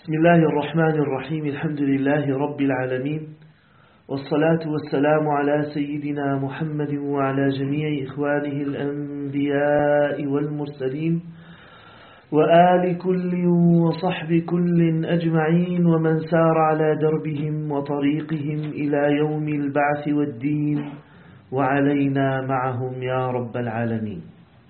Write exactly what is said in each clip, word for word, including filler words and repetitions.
بسم الله الرحمن الرحيم. الحمد لله رب العالمين، والصلاة والسلام على سيدنا محمد وعلى جميع إخوانه الأنبياء والمرسلين وآل كل وصحب كل أجمعين، ومن سار على دربهم وطريقهم إلى يوم البعث والدين، وعلينا معهم يا رب العالمين.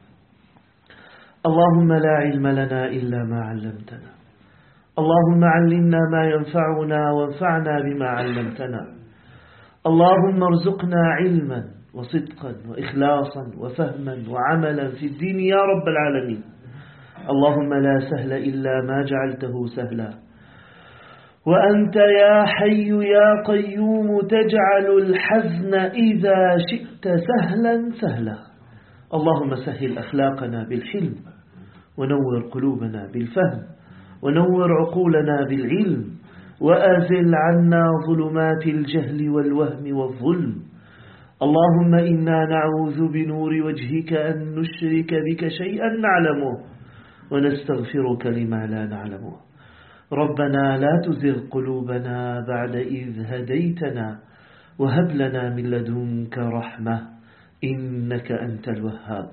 اللهم لا علم لنا إلا ما علمتنا، اللهم علمنا ما ينفعنا وانفعنا بما علمتنا، اللهم ارزقنا علما وصدقا وإخلاصا وفهما وعملا في الدين يا رب العالمين. اللهم لا سهل إلا ما جعلته سهلا، وأنت يا حي يا قيوم تجعل الحزن إذا شئت سهلا سهلا. اللهم سهل أخلاقنا بالحلم، ونور قلوبنا بالفهم، ونور عقولنا بالعلم، وأزل عنا ظلمات الجهل والوهم والظلم. اللهم إنا نعوذ بنور وجهك أن نشرك بك شيئا نعلمه، ونستغفرك لما لا نعلمه. ربنا لا تزغ قلوبنا بعد إذ هديتنا، وهب لنا من لدنك رحمة إنك أنت الوهاب.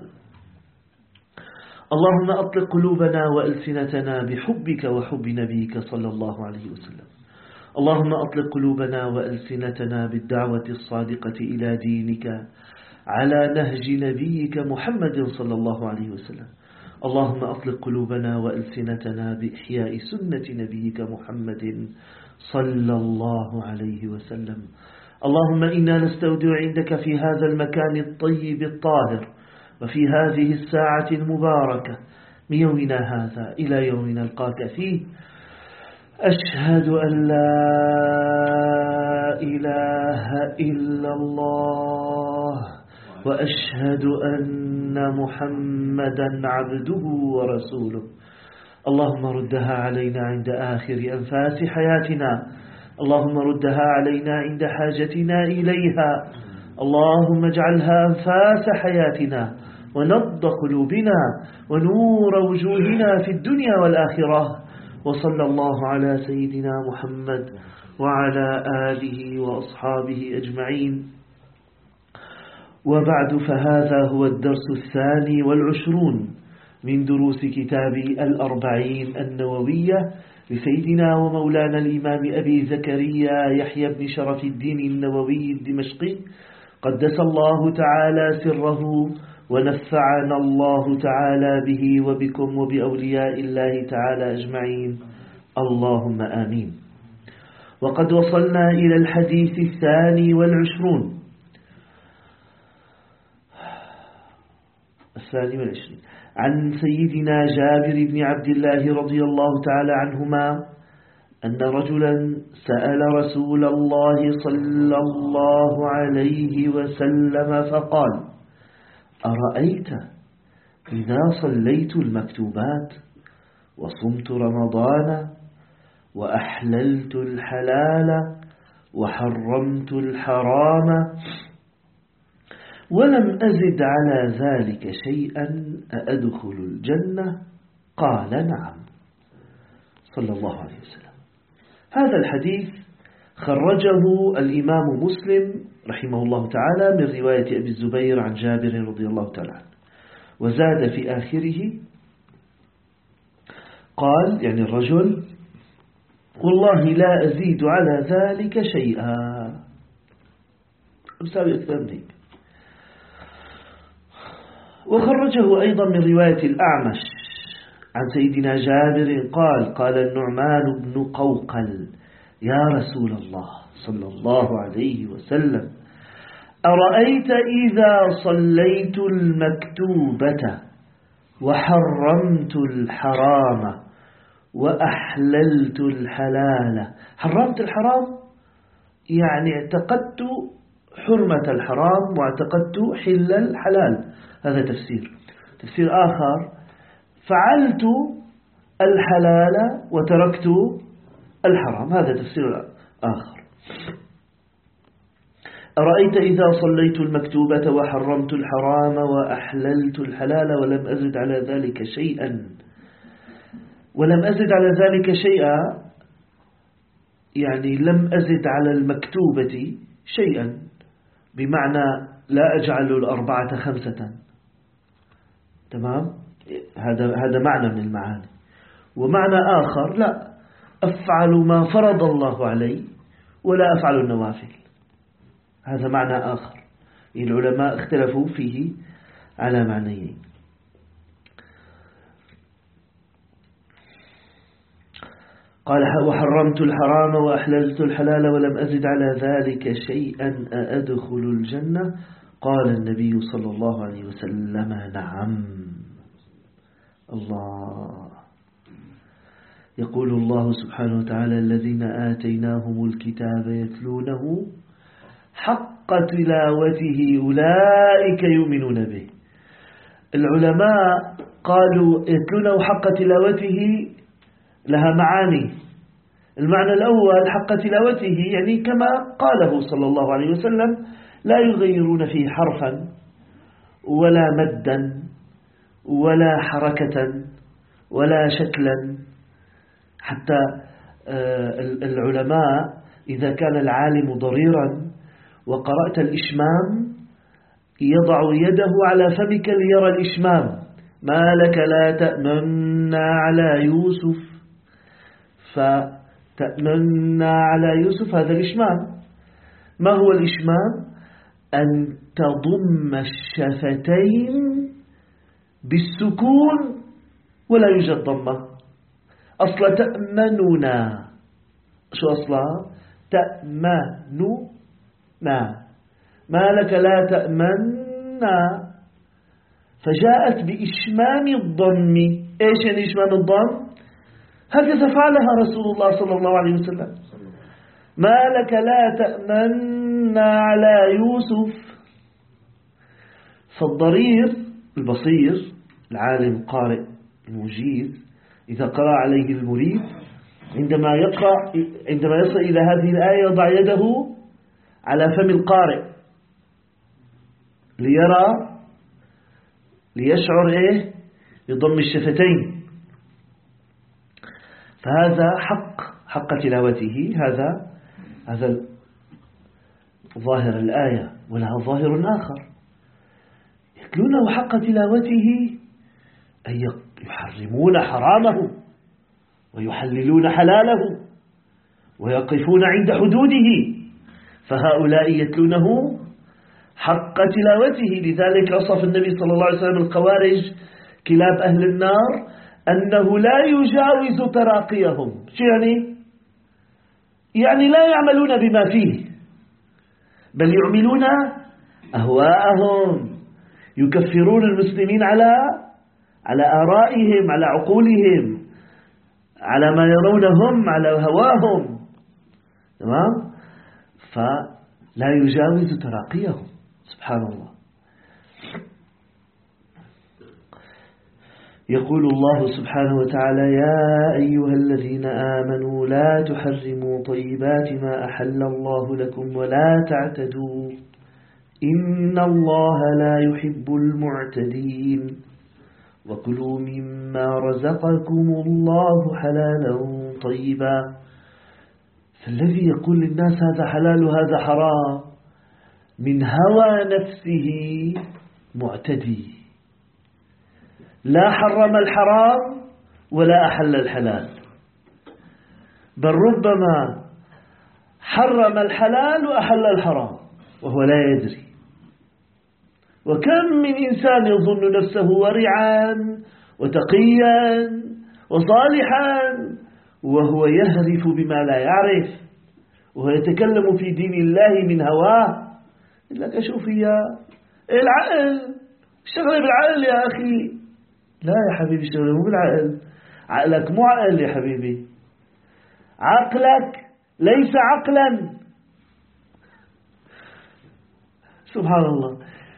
اللهم أطلق قلوبنا وألسنتنا بحبك وحب نبيك صلى الله عليه وسلم. اللهم أطلق قلوبنا وألسنتنا بالدعوة الصادقة إلى دينك على نهج نبيك محمد صلى الله عليه وسلم. اللهم أطلق قلوبنا وألسنتنا بإحياء سنة نبيك محمد صلى الله عليه وسلم. اللهم إنا نستودع عندك في هذا المكان الطيب الطاهر، وفي هذه الساعة المباركة من يومنا هذا إلى يوم نلقاك فيه، أشهد أن لا إله إلا الله، وأشهد أن محمدا عبده ورسوله. اللهم ردها علينا عند آخر أنفاس حياتنا، اللهم ردها علينا عند حاجتنا إليها، اللهم اجعلها أنفاس حياتنا ونبض قلوبنا ونور وجوهنا في الدنيا والآخرة. وصلى الله على سيدنا محمد وعلى آله وأصحابه أجمعين. وبعد، فهذا هو الدرس الثاني والعشرون من دروس كتاب الأربعين النووية لسيدنا ومولانا الإمام أبي زكريا يحيى بن شرف الدين النووي الدمشقي، قدس الله تعالى سره ونفعنا الله تعالى به وبكم وبأولياء الله تعالى أجمعين، اللهم آمين. وقد وصلنا إلى الحديث الثاني والعشرون الثاني والعشرين عن سيدنا جابر بن عبد الله رضي الله تعالى عنهما أن رجلا سأل رسول الله صلى الله عليه وسلم فقال: أرأيت إذا صليت المكتوبات وصمت رمضان وأحللت الحلال وحرمت الحرام ولم أزد على ذلك شيئا أأدخل الجنة؟ قال: نعم. صلى الله عليه وسلم. هذا الحديث خرجه الإمام مسلم رحمه الله تعالى من رواية أبي الزبير عن جابر رضي الله تعالى عنه، وزاد في آخره قال، يعني الرجل: والله لا أزيد على ذلك شيئا. مساوي أكثر من هيك. وخرجه أيضا من رواية الأعمش عن سيدنا جابر قال: قال النعمان بن قوقل: يا رسول الله صلى الله عليه وسلم، أرأيت إذا صليت المكتوبة وحرمت الحرام وأحللت الحلال. حرمت الحرام يعني اعتقدت حرمة الحرام واعتقدت حل الحلال، هذا تفسير. تفسير آخر: فعلت الحلال وتركت الحرام، هذا تفسير آخر. أرأيت إذا صليت المكتوبة وحرمت الحرام وأحللت الحلال ولم أزد على ذلك شيئا ولم أزد على ذلك شيئا يعني لم أزد على المكتوبة شيئا، بمعنى لا أجعل الأربعة خمسة. تمام؟ هذا هذا معنى من المعاني. ومعنى آخر لا أفعل ما فرض الله علي ولا أفعل النوافل. هذا معنى آخر. العلماء اختلفوا فيه على معنيين. قال وحرمت الحرام وأحللت الحلال ولم أزد على ذلك شيئا أأدخل الجنة؟ قال النبي صلى الله عليه وسلم نعم. الله يقول الله سبحانه وتعالى الذين آتيناهم الكتاب يتلونه حق تلاوته أولئك يؤمنون به. العلماء قالوا يتلونه حق تلاوته لها معاني. المعنى الأول حق تلاوته يعني كما قاله صلى الله عليه وسلم لا يغيرون فيه حرفا ولا مدا ولا حركة ولا شكلا. حتى العلماء إذا كان العالم ضريرا وقرأت الإشمام يضع يده على فمك ليرى الإشمام. ما لك لا تأمنا على يوسف، فتأمنا على يوسف هذا الإشمام. ما هو الإشمام؟ أن تضم الشفتين بالسكون ولا يوجد ضمة. أصلا تأمننا، شو أصلا؟ تأمننا. ما لك لا تأمنا، فجاءت بإشمام الضم. إيش يعني إشمام الضم؟ هكذا فعلها رسول الله صلى الله عليه وسلم. ما لك لا تأمنا على يوسف. فالضرير البصير العالم القارئ المجيد إذا قرأ عليه المريد عندما يقرأ عندما يصل إلى هذه الآية يضع يده على فم القارئ ليرى ليشعر إيه يضم الشفتين. فهذا حق حق تلاوته. هذا هذا ظاهر الآية. ولها ظاهر آخر يتلونه حق تلاوته أي يحرمون حرامه ويحللون حلاله ويقفون عند حدوده. فهؤلاء يتلونه حق تلاوته. لذلك وصف النبي صلى الله عليه وسلم الخوارج كلاب أهل النار أنه لا يجاوز تراقيهم. شو يعني؟ يعني لا يعملون بما فيه بل يعملون أهواءهم، يكفرون المسلمين على على آرائهم، على عقولهم، على ما يرونهم، على هواهم. تمام؟ فلا يجاوز تراقيهم. سبحان الله. يقول الله سبحانه وتعالى يا أيها الذين آمنوا لا تحرموا طيبات ما أحل الله لكم ولا تعتدوا إن الله لا يحب المعتدين وكلوا مما رزقكم الله حلالا طيبا. فالذي يقول للناس هذا حلال وهذا حرام من هوى نفسه معتدي، لا حرم الحرام ولا أحل الحلال، بل ربما حرم الحلال وأحل الحرام وهو لا يدري. وكم من إنسان يظن نفسه ورعا وتقيا وصالحا وهو يهرف بما لا يعرف وهو يتكلم في دين الله من هواه. إلا كشوف يا العقل، اشتغل بالعقل يا أخي. لا يا حبيبي اشتغل مو بالعقل، عقلك مو عقل يا حبيبي، عقلك ليس عقلا. سبحان الله.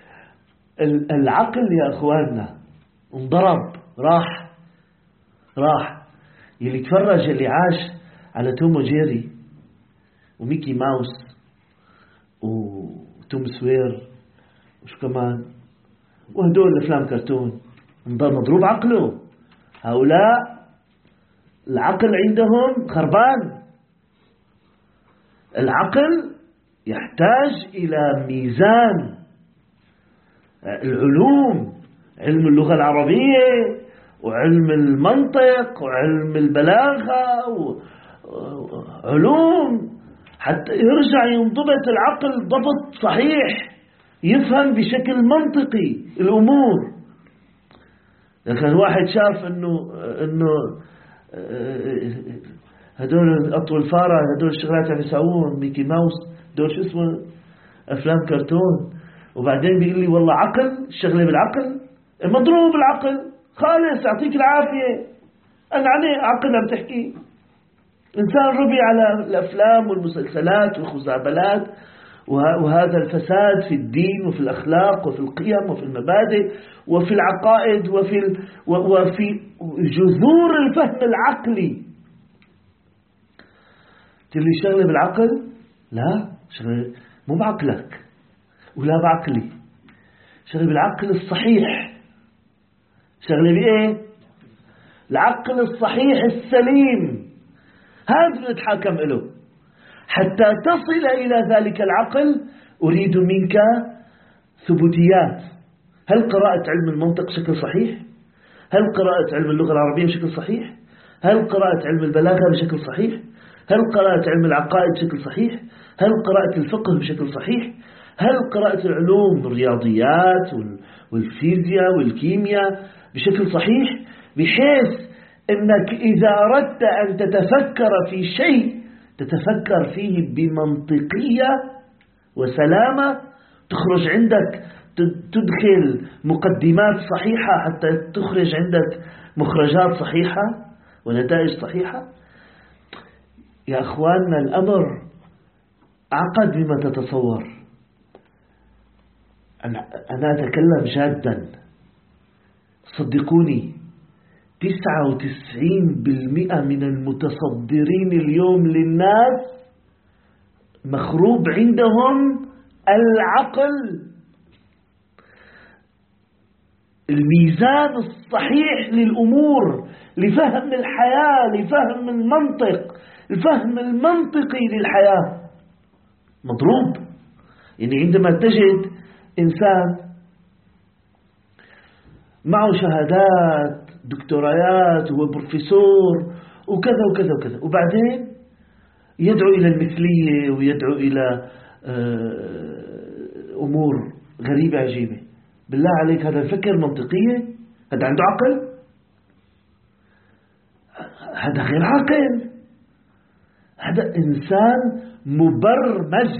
العقل يا أخواننا انضرب، راح راح. يلي تفرج اللي عاش على توم وجيري وميكي ماوس وتوم سوير وش كمان وهدول الأفلام كرتون، انضرب مضروب عقله. هؤلاء العقل عندهم خربان. العقل يحتاج إلى ميزان. العلوم، علم اللغة العربية وعلم المنطق وعلم البلاغة وعلوم حتى يرجع ينضبط العقل ضبط صحيح، يفهم بشكل منطقي الأمور. لكن الواحد شاف إنه إنه هدول أطول فارة، هدول الشغلات عم يسوون ميكي ماوس، دول شو اسمه أفلام كرتون، وبعدين بيقول لي والله عقل، الشغلة بالعقل، مضروب العقل خالص، يعطيك العافية. أنا عني عقل عم تحكي، إنسان ربي على الأفلام والمسلسلات والخزعبلات وهذا الفساد في الدين وفي الأخلاق وفي القيم وفي المبادئ وفي العقائد وفي وفي جذور الفهم العقلي. تقول لي شغلة بالعقل؟ لا، شغلة مو بعقلك ولا بعقلي، شغلة بالعقل الصحيح. شغلة بإيه؟ العقل الصحيح السليم، هذا نتحاكم له. حتى تصل إلى ذلك العقل أريد منك ثبوتيات. هل قرأت علم المنطق بشكل صحيح؟ هل قرأت علم اللغة العربية بشكل صحيح؟ هل قرأت علم البلاغة بشكل صحيح؟ هل قرأت علم العقائد بشكل صحيح؟ هل قرأت الفقه بشكل صحيح؟ هل قرأت العلوم الرياضيات والفيزياء والكيمياء بشكل صحيح؟ بحيث أنك إذا أردت أن تتفكر في شيء تتفكر فيه بمنطقية وسلامة، تخرج عندك تدخل مقدمات صحيحة حتى تخرج عندك مخرجات صحيحة ونتائج صحيحة. يا أخواننا الأمر أعقد مما تتصور. أنا أتكلم جادا، صدقوني تسعة وتسعين بالمئة من المتصدرين اليوم للناس مخروب عندهم العقل، الميزان الصحيح للأمور، لفهم الحياة، لفهم المنطق، الفهم المنطقي للحياة مضروب. يعني عندما تجد إنسان معه شهادات دكتوريات وهو بروفيسور وكذا وكذا وكذا، وبعدين يدعو إلى المثلية ويدعو إلى أمور غريبة عجيبة. بالله عليك هذا فكر منطقية؟ هذا عنده عقل؟ هذا غير عاقل، هذا إنسان مبرمج.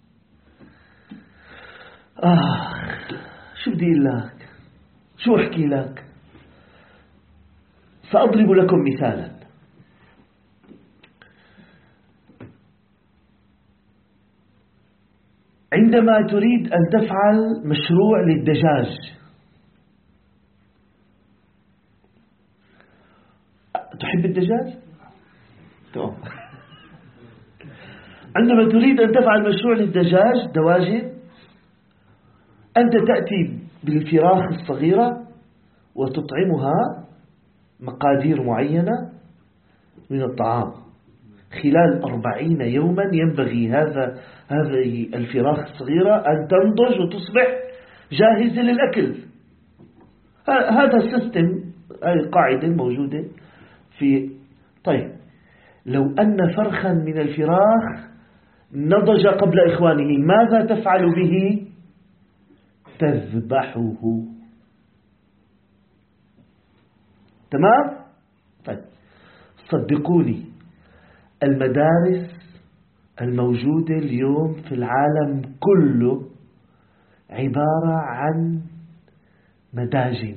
آه شو بدي أقول لك؟ شو أحكي لك؟ سأضرب لكم مثالا. عندما تريد أن تفعل مشروع للدجاج، تحب الدجاج؟ طبعا. عندما تريد أن تفعل مشروع للدجاج دواجن، أنت تأتي بالفراخ الصغيرة وتطعمها مقادير معينة من الطعام. خلال أربعين يوما ينبغي هذا هذه الفراخ الصغيرة أن تنضج وتصبح جاهزة للأكل. هذا السيستم، هذه قاعدة موجودة في. طيب لو أن فرخا من الفراخ نضج قبل إخوانه، ماذا تفعل به؟ تذبحه. تمام؟ طيب صدقوني المدارس الموجودة اليوم في العالم كله عبارة عن مداجن،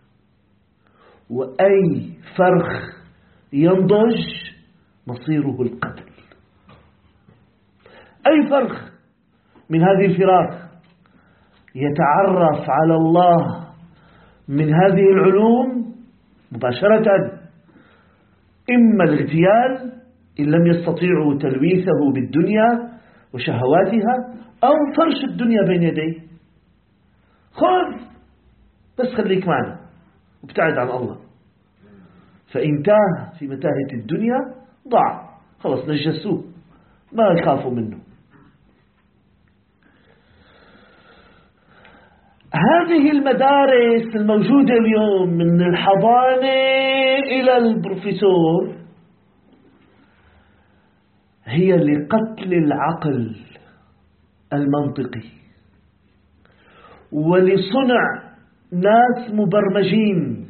وأي فرخ ينضج مصيره القتل. أي فرخ من هذه الفراخ يتعرف على الله من هذه العلوم مباشرة، إما الاغتيال إن لم يستطيعوا تلويثه بالدنيا وشهواتها، أو فرش الدنيا بين يديه. خذ بس خليك معنا وابتعد عن الله. فإن تاه في متاهة الدنيا ضاع، خلص نجسوه ما يخافوا منه. هذه المدارس الموجودة اليوم من الحضانة إلى البروفيسور هي لقتل العقل المنطقي ولصنع ناس مبرمجين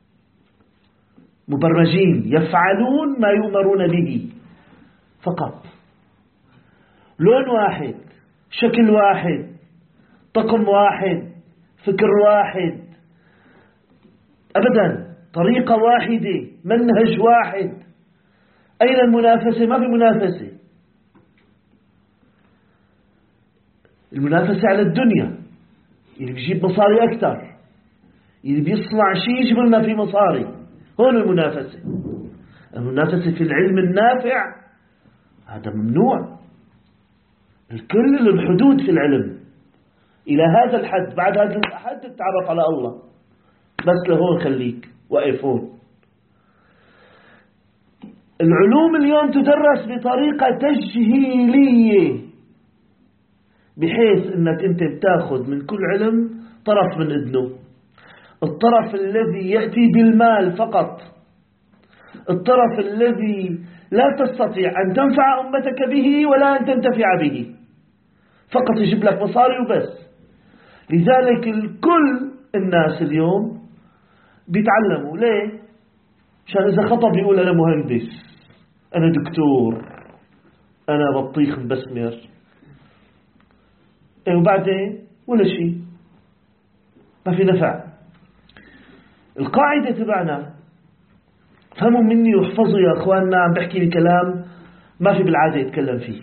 مبرمجين يفعلون ما يؤمرون به فقط، لون واحد، شكل واحد، طقم واحد، فكر واحد، أبدا طريقة واحدة، منهج واحد. أين المنافسة؟ ما في منافسة. المنافسة على الدنيا، اللي بيجيب مصاري أكثر، اللي بيصنع شيء يجيب لنا في مصاري، هون المنافسة. المنافسة في العلم النافع هذا ممنوع. الكل الحدود في العلم إلى هذا الحد، بعد هذا الحد تتعرف على الله، بس لهون خليك وقف هون. العلوم اليوم تدرس بطريقة تجهيلية، بحيث انك انت بتاخذ من كل علم طرف من اذنه، الطرف الذي يأتي بالمال فقط، الطرف الذي لا تستطيع أن تنفع أمتك به ولا أن تنتفع به، فقط يجيب لك مصاري وبس. لذلك الكل الناس اليوم بيتعلموا ليه؟ عشان إذا خطب يقول أنا مهندس، أنا دكتور، أنا بطيخ مبسمر، إيه وبعدين ولا شيء، ما في نفع. القاعدة تبعنا، فهموا مني واحفظوا يا أخواننا، عم بحكي لي كلام ما في بالعادة يتكلم فيه.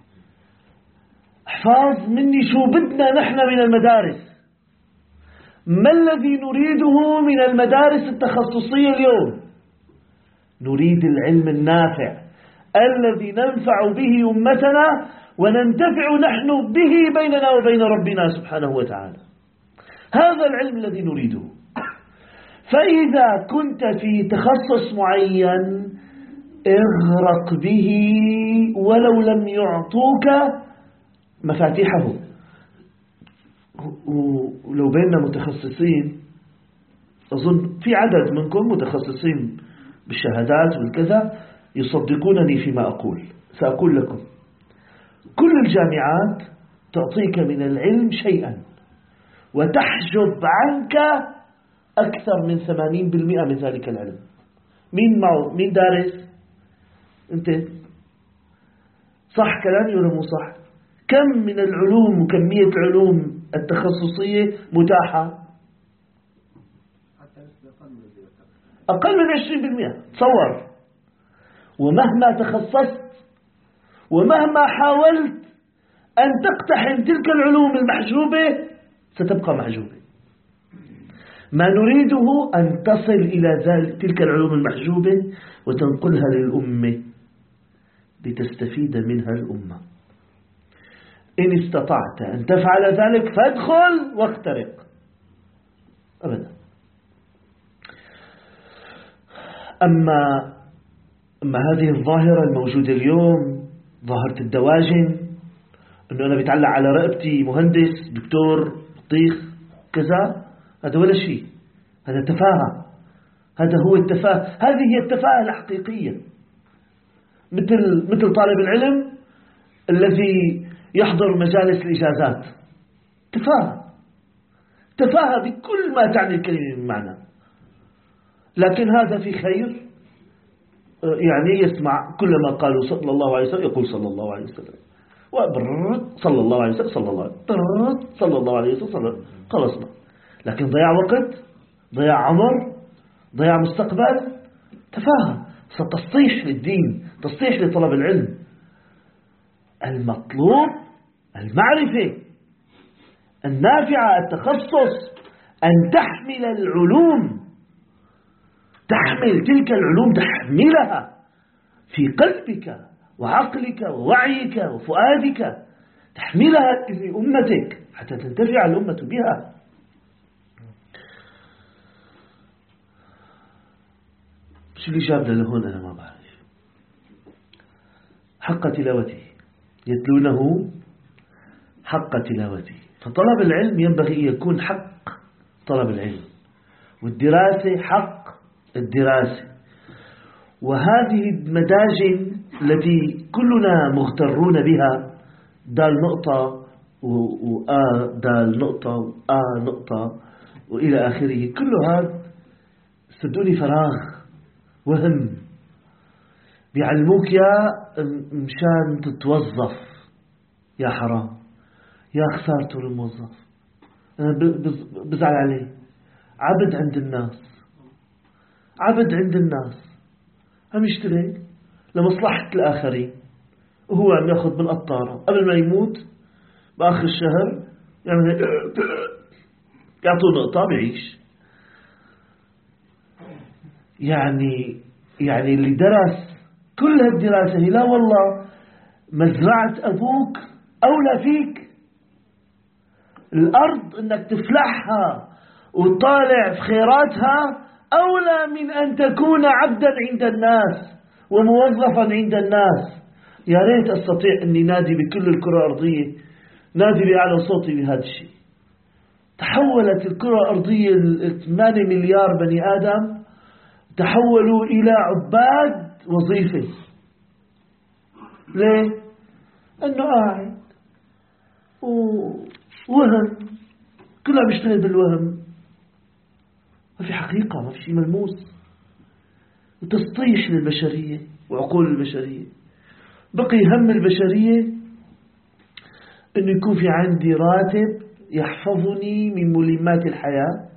احفظ مني شو بدنا نحن من المدارس، ما الذي نريده من المدارس التخصصية اليوم. نريد العلم النافع الذي ننفع به أمتنا وننتفع نحن به بيننا وبين ربنا سبحانه وتعالى. هذا العلم الذي نريده. فإذا كنت في تخصص معين اغرق به ولو لم يعطوك مفاتيحه. ولو بيننا متخصصين، أظن في عدد منكم متخصصين بالشهادات والكذا يصدقونني فيما أقول. سأقول لكم كل الجامعات تعطيك من العلم شيئا وتحجب عنك أكثر من ثمانين بالمئة من ذلك العلم. مين معه؟ مين دارس؟ أنت صح كلامي ولا مو صح؟ كم من العلوم وكمية العلوم التخصصية متاحة؟ أقل من عشرين بالمئة. تصور، ومهما تخصصت ومهما حاولت أن تقتحم تلك العلوم المحجوبة ستبقى محجوبة. ما نريده أن تصل إلى ذلك تلك العلوم المحجوبة وتنقلها للأمة لتستفيد منها الأمة. إن استطعت أن تفعل ذلك فادخل واخترق. أبدا. أما أما هذه الظاهرة الموجودة اليوم، ظاهرة الدواجن، أنه أنا بيتعلق على رقبتي مهندس دكتور بطيخ كذا، هذا ولا شيء، هذا تفاهة. هذا هو التفاهة، هذه هي التفاهة الحقيقية. مثل مثل طالب العلم الذي يحضر مجالس الإجازات، تفاهة تفاهة بكل ما تعني الكلمة من معنى. لكن هذا في خير، يعني يسمع كل ما قالوا صلى الله عليه وسلم يقول صلى الله عليه وسلم، صلى الله عليه وسلم صلى الله عليه وسلم صلى الله عليه وسلم، خلصنا. لكن ضياع وقت، ضياع عمر، ضياع مستقبل، تفاهة، ستسطيح للدين، تسطيح لطلب العلم. المطلوب المعرفة النافعة، التخصص، أن تحمل العلوم، تحمل تلك العلوم، تحملها في قلبك وعقلك ووعيك وفؤادك، تحملها لأمتك حتى تنتفع الأمة بها. شو اللي جابنا لهون أنا ما بعرف. حق تلاوته يتلونه حق تلاوته. فطلب العلم ينبغي أن يكون حق طلب العلم، والدراسة حق الدراسة. وهذه المداجن التي كلنا مغترون بها، دال نقطة وآ دال نقطة وآ نقطة وإلى آخره، كل هذا صدقوني فراغ وهم. بيعلموك يا مشان تتوظف، يا حرام، يا خسارته الموظف، أنا بزعل عليه، عبد عند الناس، عبد عند الناس، عم يشتغل لمصلحة الآخرين، وهو عم ياخذ بالقطارة قبل ما يموت بآخر الشهر يعمل يعطوه نقطة بيعيش. يعني يعني اللي درس كل هالدراسة لا والله مزرعة أبوك أولى فيك. الأرض إنك تفلحها وتطالع في خيراتها أولى من أن تكون عبدا عند الناس وموظفا عند الناس. يا ريت أستطيع أني نادي بكل الكرة الأرضية، نادي بأعلى صوتي بهذا الشيء. تحولت الكرة الأرضية ثمانية مليار بني آدم تحولوا إلى عباد وظيفة. ليه؟ أنه قاعد ووهم، كلها بيشتغل بالوهم، ما في حقيقة، ما في شيء ملموس، وتسطيح للبشرية وعقول البشرية. بقي هم البشرية أنه يكون في عندي راتب يحفظني من ملمات الحياة،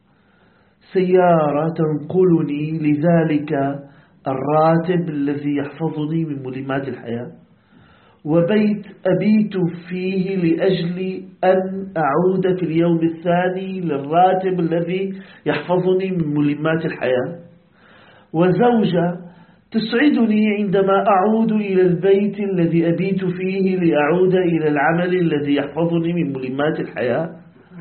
سيارة تنقلني لذلك الراتب الذي يحفظني من ملمات الحياة، وبيت أبيت فيه لأجل أن أعود في اليوم الثاني للراتب الذي يحفظني من ملمات الحياة، وزوجة تسعدني عندما أعود إلى البيت الذي أبيت فيه لأعود إلى العمل الذي يحفظني من ملمات الحياة.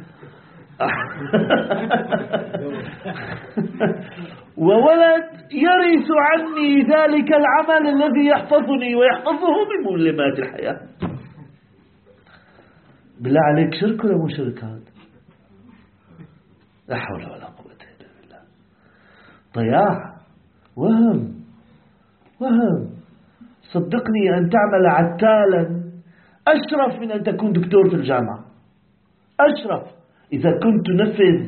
وولد يرث عني ذلك العمل الذي يحفظني ويحفظه من ملمات الحياة. بالله عليك شرك ولا مو شرك هذا؟ لا حول ولا قوة إلا بالله. ضياع، وهم وهم. صدقني أن تعمل عتالا أشرف من أن تكون دكتور في الجامعة، أشرف. إذا كنت تنفذ،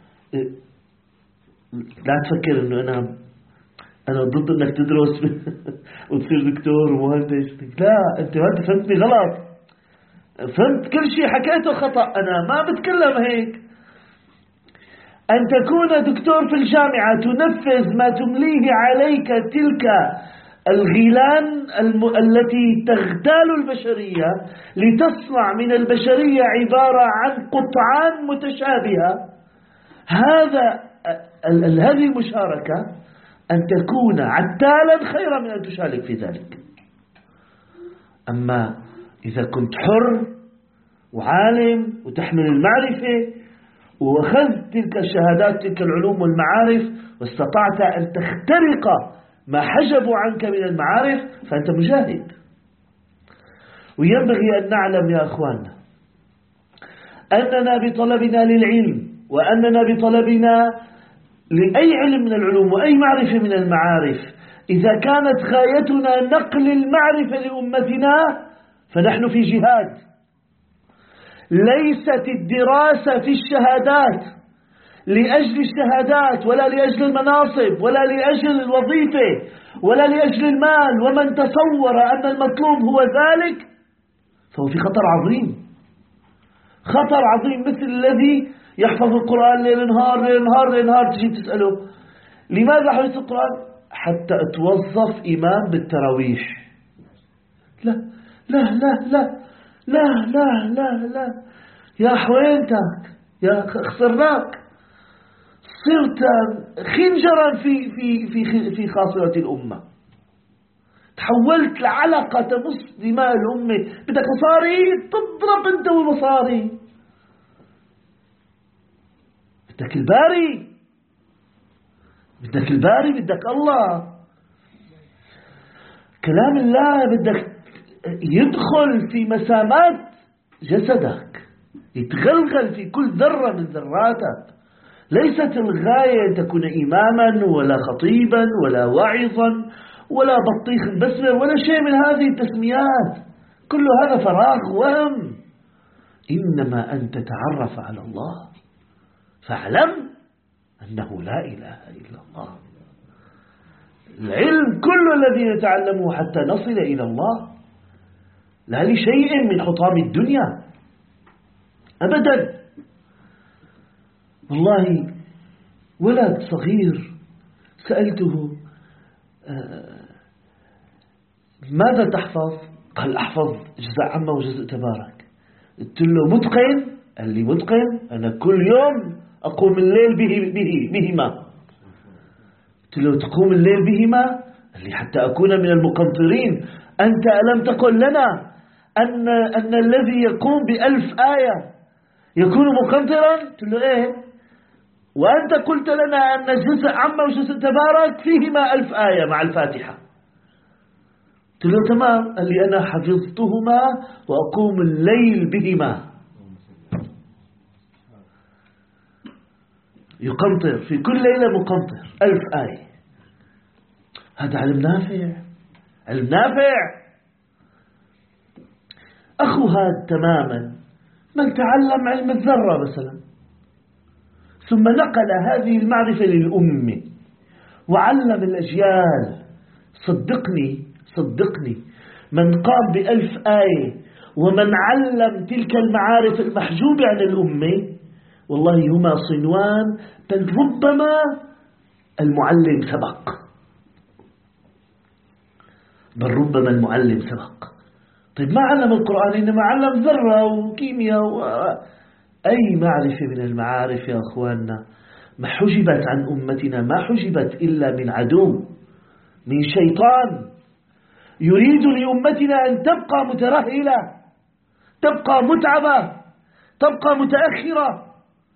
لا تفكر أنه أنا أنا ضد أنك تدرس وتصير دكتور ومهندس، لا، أنت أنت فهمتني غلط، فهمت كل شيء حكيته خطأ. أنا ما بتكلم هيك. أن تكون دكتور في الجامعة تنفذ ما تمليه عليك تلك الغيلان الم... التي تغتال البشرية لتصنع من البشرية عبارة عن قطعان متشابهة. هذا ال... ال... هذه المشاركة أن تكون عتالا خيرا من أن تشارك في ذلك. أما إذا كنت حر وعالم وتحمل المعرفة وأخذت تلك الشهادات تلك العلوم والمعارف واستطعت أن تخترق ما حجبوا عنك من المعارف فأنت مجاهد. وينبغي أن نعلم يا أخواننا أننا بطلبنا للعلم وأننا بطلبنا لأي علم من العلوم وأي معرفة من المعارف، إذا كانت غايتنا نقل المعرفة لأمتنا فنحن في جهاد. ليست الدراسة في الشهادات لأجل الشهادات ولا لأجل المناصب ولا لأجل الوظيفة ولا لأجل المال. ومن تصور أن المطلوب هو ذلك فهو في خطر عظيم، خطر عظيم، مثل الذي يحفظ القرآن ليل نهار ليل نهار ليل نهار. تجي تسأله لماذا حفظت القرآن؟ حتى أتوظف إمام بالتراويح. لا لا لا لا لا لا لا لا يا حوينتك، يا خسرناك، صرت خنجرا في في في في خاصرة الأمة، تحولت لعلقة تمص دماء الأمة. بدك مصاري تضرب أنت والمصاري، بدك الباري، بدك الباري، بدك الله، كلام الله، بدك يدخل في مسامات جسدك، يتغلغل في كل ذرة من ذراتك. ليست الغاية أن تكون إماما ولا خطيبا ولا واعظا ولا بطيخ بسمر ولا شيء من هذه التسميات، كل هذا فراغ وهم. إنما أن تتعرف على الله، فاعلم أنه لا إله إلا الله. العلم كل الذي نتعلمه حتى نصل إلى الله، لا لشيء من حطام الدنيا أبدا. والله ولد صغير سألته ماذا تحفظ؟ قال أحفظ جزء عامة وجزء تبارك. قلت له متقن؟ قال لي متقن، أنا كل يوم أقوم الليل به به بهما. قلت له تقوم الليل بهما؟ قال لي حتى أكون من المقنطرين. أنت ألم تقل لنا أن أن الذي يقوم بألف آية يكون مقنطرا؟ قلت له إيه، وأنت قلت لنا أن جزء عامة وجزء تبارك فيهما ألف آية مع الفاتحة. قلت له تمام. قال لي أنا حفظتهما وأقوم الليل بهما. يقنطر في كل ليلة، مقنطر ألف آية. هذا علم نافع، علم نافع. أخو هذا تماما من تعلم علم الذرة مثلا، ثم نقل هذه المعرفة للأمة وعلم الأجيال. صدقني صدقني من قام بألف آية ومن علم تلك المعارف المحجوبة عن الأمة، والله هما صنوان، بل ربما المعلم سبق، بل ربما المعلم سبق. طيب ما علم القرآن، إنما علم ذرة وكيمياء و... أي معرفة من المعارف يا أخواننا ما حجبت عن أمتنا، ما حجبت إلا من عدو، من شيطان يريد لأمتنا أن تبقى مترهلة، تبقى متعبة، تبقى متأخرة.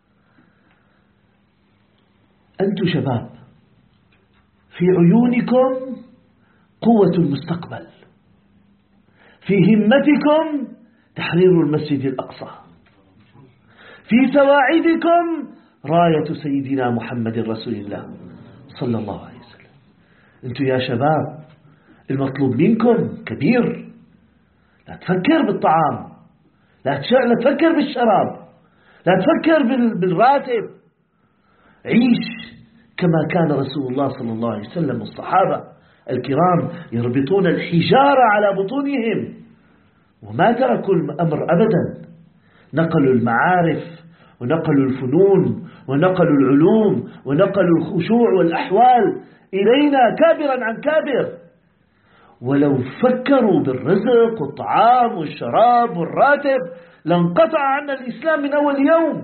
أنتم شباب في عيونكم قوة المستقبل، في همتكم تحرير المسجد الأقصى، في سواعدكم راية سيدنا محمد رسول الله صلى الله عليه وسلم. أنتم يا شباب المطلوب منكم كبير. لا تفكر بالطعام، لا تفكر بالشراب، لا تفكر بالراتب. عيش كما كان رسول الله صلى الله عليه وسلم والصحابة الكرام يربطون الحجارة على بطونهم وما تركوا الأمر أبدا. نقلوا المعارف ونقلوا الفنون ونقلوا العلوم ونقلوا الخشوع والأحوال إلينا كابرا عن كابر. ولو فكروا بالرزق والطعام والشراب والراتب لانقطع عنا الإسلام من أول يوم،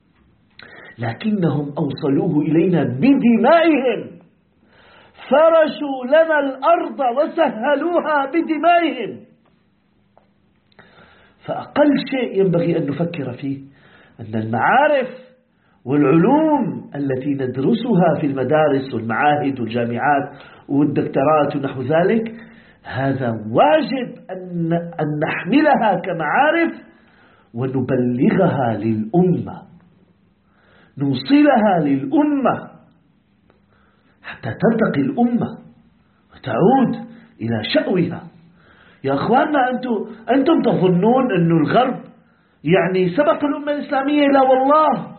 لكنهم أوصلوه إلينا بدمائهم، فرشوا لنا الأرض وسهلوها بدمائهم. فأقل شيء ينبغي أن نفكر فيه أن المعارف والعلوم التي ندرسها في المدارس والمعاهد والجامعات والدكتورات ونحو ذلك، هذا واجب أن, أن نحملها كمعارف ونبلغها للأمة، نوصلها للأمة حتى ترتقي الأمة وتعود إلى شأوها. يا أخواننا أنتم, أنتم تظنون أن الغرب يعني سبق الأمة الإسلامية؟ لا والله،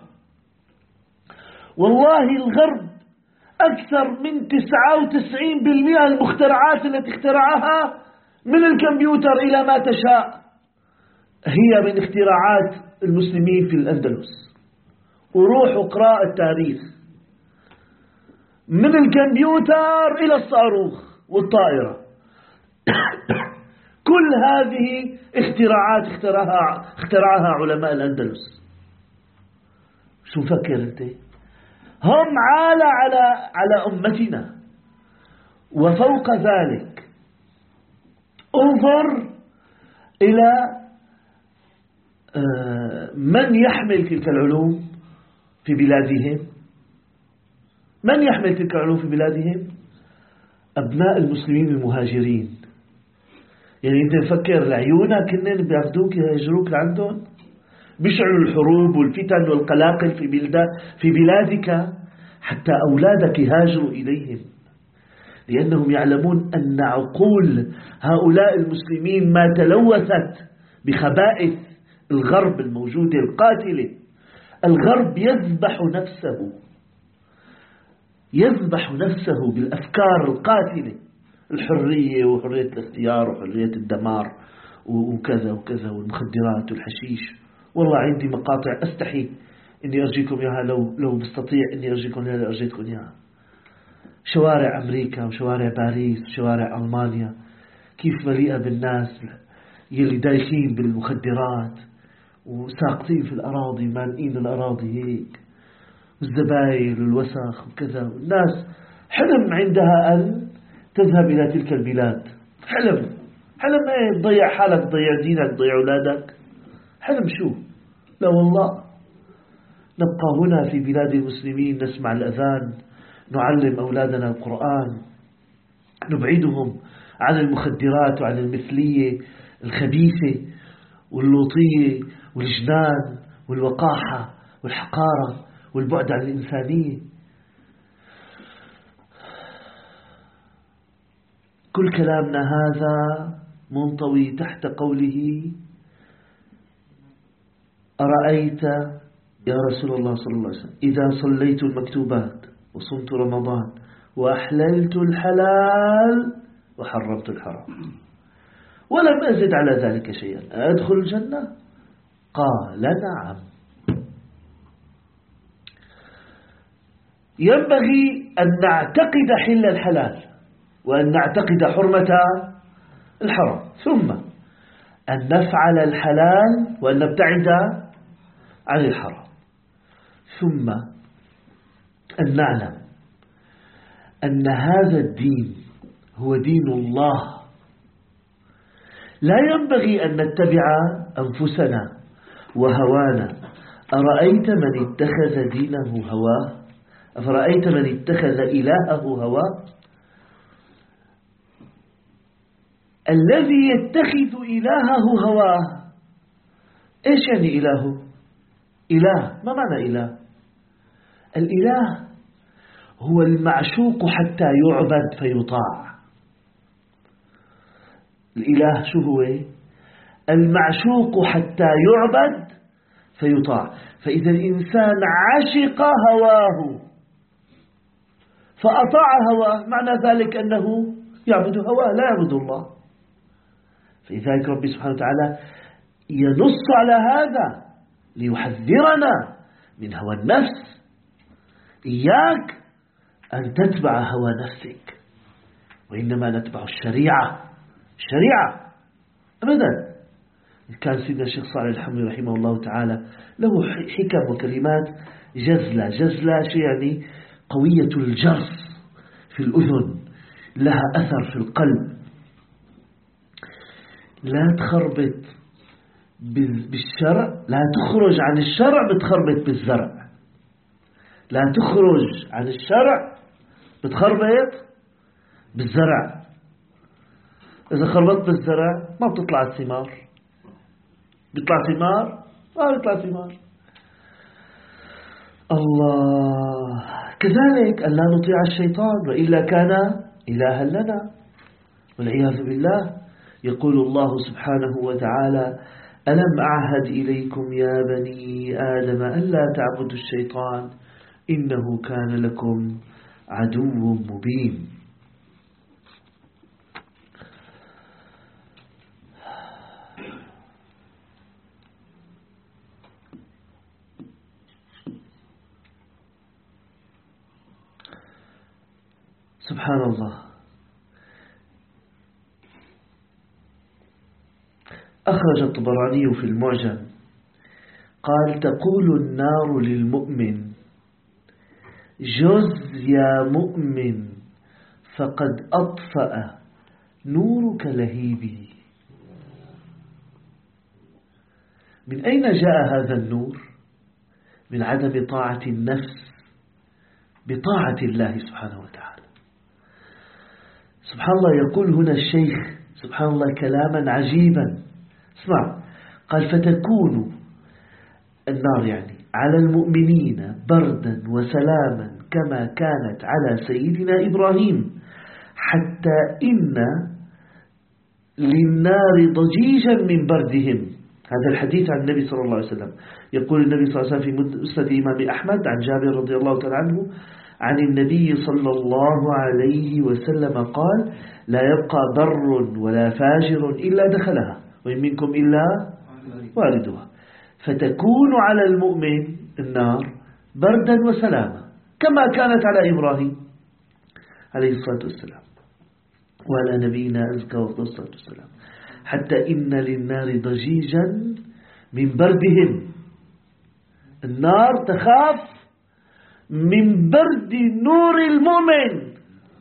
والله الغرب أكثر من تسعة وتسعين بالمئة المخترعات التي اخترعها من الكمبيوتر إلى ما تشاء هي من اختراعات المسلمين في الأندلس. وروحوا اقرأوا التاريخ، من الكمبيوتر إلى الصاروخ والطائرة كل هذه اختراعات اخترعها, اخترعها علماء الأندلس. شو فكر أنت؟ هم عالة على, على أمتنا. وفوق ذلك انظر إلى من يحمل تلك العلوم في بلادهم. من يحمل تلك العلوم في بلادهم؟ أبناء المسلمين المهاجرين. يعني أنت مفكر لعيونك هن بياخدوك يهجروك لعندهم؟ بيشعلوا الحروب والفتن والقلاقل في بلاد في بلادك حتى أولادك يهاجروا إليهم، لأنهم يعلمون أن عقول هؤلاء المسلمين ما تلوثت بخبائث الغرب الموجودة القاتلة. الغرب يذبح نفسه يذبح نفسه بالأفكار القاتلة، الحرية وحرية الاختيار وحرية الدمار وكذا وكذا والمخدرات والحشيش. والله عندي مقاطع أستحي إني أرجيكم إياها، لو لو بستطيع إني أرجيكم إياها لأرجيتكم إياها. شوارع أمريكا وشوارع باريس وشوارع ألمانيا كيف مليئة بالناس يلي دايخين بالمخدرات وساقطين في الأراضي، مالئين الأراضي هيك، والزبايل والوسخ وكذا. الناس حلم عندها أن تذهب إلى تلك البلاد، حلم حلم ايه؟ تضيع حالك، تضيع دينك، تضيع أولادك، حلم شو؟ لا والله. نبقى هنا في بلاد المسلمين نسمع الأذان، نعلم أولادنا القرآن، نبعدهم عن المخدرات وعن المثلية الخبيثة واللوطية والجنان والوقاحة والحقارة والبعد عن الإنسانية. كل كلامنا هذا منطوي تحت قوله: أرأيت يا رسول الله صلى الله عليه وسلم إذا صليت المكتوبات وصمت رمضان وأحللت الحلال وحرمت الحرام ولم أزد على ذلك شيئا أدخل الجنة؟ قال: نعم. ينبغي أن نعتقد حل الحلال وأن نعتقد حرمة الحرام، ثم أن نفعل الحلال وأن نبتعد عن الحرام، ثم أن نعلم أن هذا الدين هو دين الله. لا ينبغي أن نتبع أنفسنا وهوانا. أرأيت من اتخذ دينه هواه؟ أفرأيت من اتخذ إلهه هواه؟ الذي يتخذ إلهه هواه، إيش يعني إلهه؟ إله، ما معنى إله؟ الإله هو المعشوق حتى يعبد فيطاع. الإله شو هو؟ المعشوق حتى يعبد فيطاع. فإذا الإنسان عشق هواه فأطاع هواه، معنى ذلك أنه يعبد هواه لا يعبد الله. فلذلك ربي سبحانه وتعالى ينص على هذا ليحذرنا من هوى النفس. إياك أن تتبع هوى نفسك، وإنما نتبع الشريعة. الشريعة أبدا. كان سيدنا الشيخ صالح الحموي رحمه الله تعالى له حكم وكلمات جزلة. جزلة شيء يعني قوية الجرس في الأذن، لها أثر في القلب. لا تخربط بالشرع، لا تخرج عن الشرع بتخربط بالزرع. لا تخرج عن الشرع بتخربط بالزرع. إذا خربطت بالزرع ما بتطلع الثمار. بيطلع ثمار؟ ما بيطلع ثمار. الله. كذلك أن لا نطيع الشيطان وإلا كان إلها لنا والعياذ بالله. يقول الله سبحانه وتعالى: ألم أعهد إليكم يا بني آدم ألا تعبدوا الشيطان إنه كان لكم عدو مبين. سبحان الله. أخرج الطبراني في المعجم قال: تقول النار للمؤمن: جز يا مؤمن فقد أطفأ نورك لهيبي. من أين جاء هذا النور؟ من عدم طاعة النفس بطاعة الله سبحانه وتعالى. سبحان الله. يقول هنا الشيخ سبحان الله كلاما عجيبا. اسمع، قال فتكون النار يعني على المؤمنين بردا وسلاما كما كانت على سيدنا إبراهيم، حتى إن للنار ضجيجا من بردهم. هذا الحديث عن النبي صلى الله عليه وسلم. يقول النبي صلى الله عليه وسلم في مسند إمام أحمد عن جابر رضي الله تعالى عنه عن النبي صلى الله عليه وسلم قال: لا يبقى بر ولا فاجر إلا دخلها وإن منكم إلا واردها. فتكون على المؤمن النار بردا وسلاما كما كانت على إبراهيم عليه الصلاة والسلام، وعلى نبينا أزكى والصلاة والسلام، حتى إن للنار ضجيجا من بردهم. النار تخاف من برد نور المؤمن.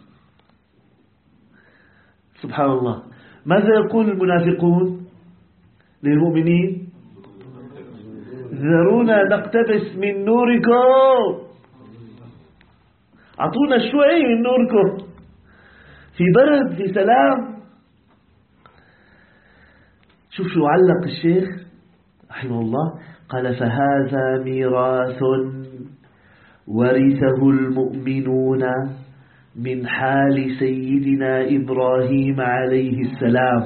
سبحان الله. ماذا يقول المنافقون للمؤمنين؟ ذرونا نقتبس من نوركم، أعطونا شوي من نوركم، في برد في سلام. شوف شو علق الشيخ رحمه الله، قال: فهذا ميراث ورثه المؤمنون من حال سيدنا إبراهيم عليه السلام.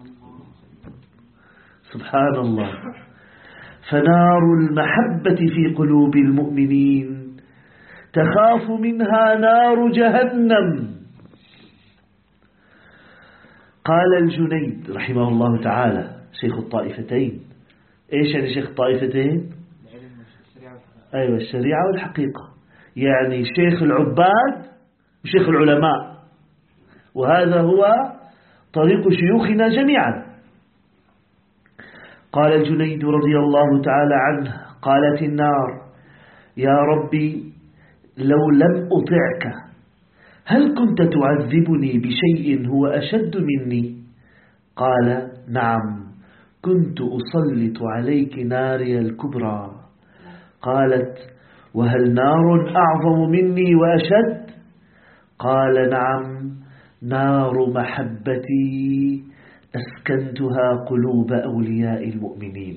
سبحان الله. فنار المحبة في قلوب المؤمنين تخاف منها نار جهنم. قال الجنيد رحمه الله تعالى شيخ الطائفتين. إيش يعني شيخ الطائفتين؟ أيوة، الشريعة والحقيقة، يعني شيخ العباد وشيخ العلماء، وهذا هو طريق شيوخنا جميعا. قال الجنيد رضي الله تعالى عنه: قالت النار: يا ربي لو لم أطعك هل كنت تعذبني بشيء هو أشد مني؟ قال: نعم، كنت أسلط عليك ناري الكبرى. قالت: وهل نار أعظم مني وأشد؟ قال: نعم، نار محبتي أسكنتها قلوب أولياء المؤمنين.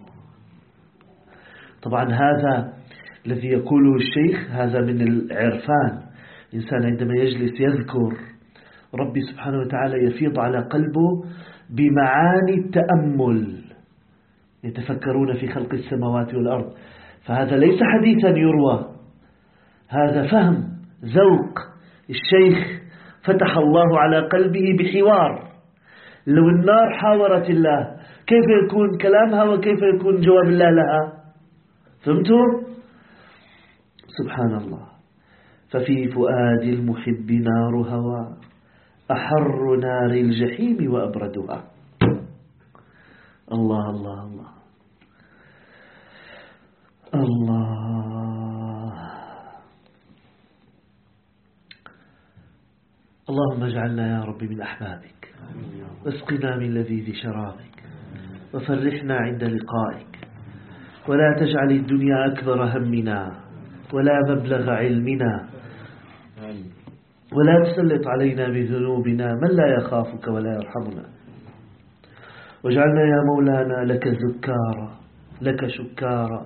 طبعا هذا الذي يقوله الشيخ هذا من العرفان. إنسان عندما يجلس يذكر ربي سبحانه وتعالى يفيض على قلبه بمعاني التأمل، يتفكرون في خلق السماوات والأرض. فهذا ليس حديثا يروى، هذا فهم ذوق. الشيخ فتح الله على قلبه بحوار. لو النار حاورت الله كيف يكون كلامها وكيف يكون جواب الله لها؟ فهمتوا؟ سبحان الله. ففي فؤاد المحب نار هوى أحر نار الجحيم وأبردها. الله الله الله الله. اللهم اجعلنا يا رب من أحبابك، واسقنا من لذيذ شرابك، وفرحنا عند لقائك، ولا تجعل الدنيا أكبر همنا ولا مبلغ علمنا، ولا تسلط علينا بذنوبنا من لا يخافك ولا يرحمنا. واجعلنا يا مولانا لك ذكارا لك شكارا،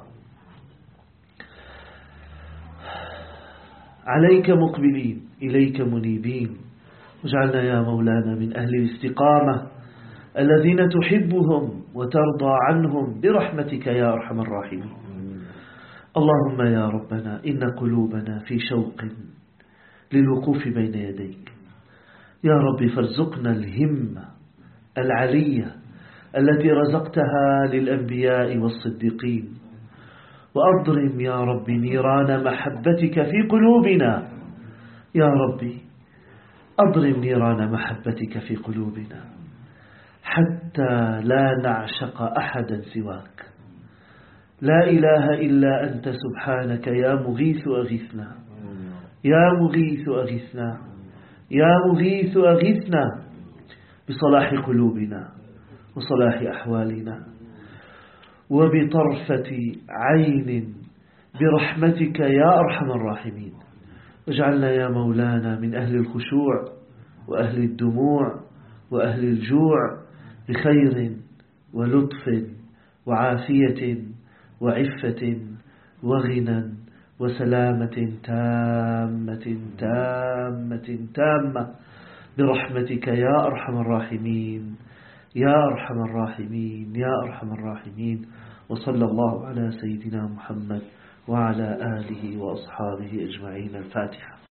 عليك مقبلين إليك منيبين. واجعلنا يا مولانا من أهل الاستقامة الذين تحبهم وترضى عنهم برحمتك يا أرحم الراحمين. اللهم يا ربنا إن قلوبنا في شوق للوقوف بين يديك يا رب، فارزقنا الهمة العلية التي رزقتها للأنبياء والصديقين، وأضرم يا رب نيران محبتك في قلوبنا يا ربي، أضرم نيران محبتك في قلوبنا حتى لا نعشق أحدا سواك. لا إله إلا أنت سبحانك يا مغيث أغثنا، يا مغيث أغثنا، يا مغيث أغثنا بصلاح قلوبنا وصلاح أحوالنا، وبطرفة عين برحمتك يا أرحم الراحمين. واجعلنا يا مولانا من أهل الخشوع وأهل الدموع وأهل الجوع بخير ولطف وعافية وعفة وغنى وسلامة تامة تامة تامة برحمتك يا أرحم الراحمين يا أرحم الراحمين يا أرحم الراحمين. وصلى الله على سيدنا محمد وعلى آله وأصحابه أجمعين. الفاتحة.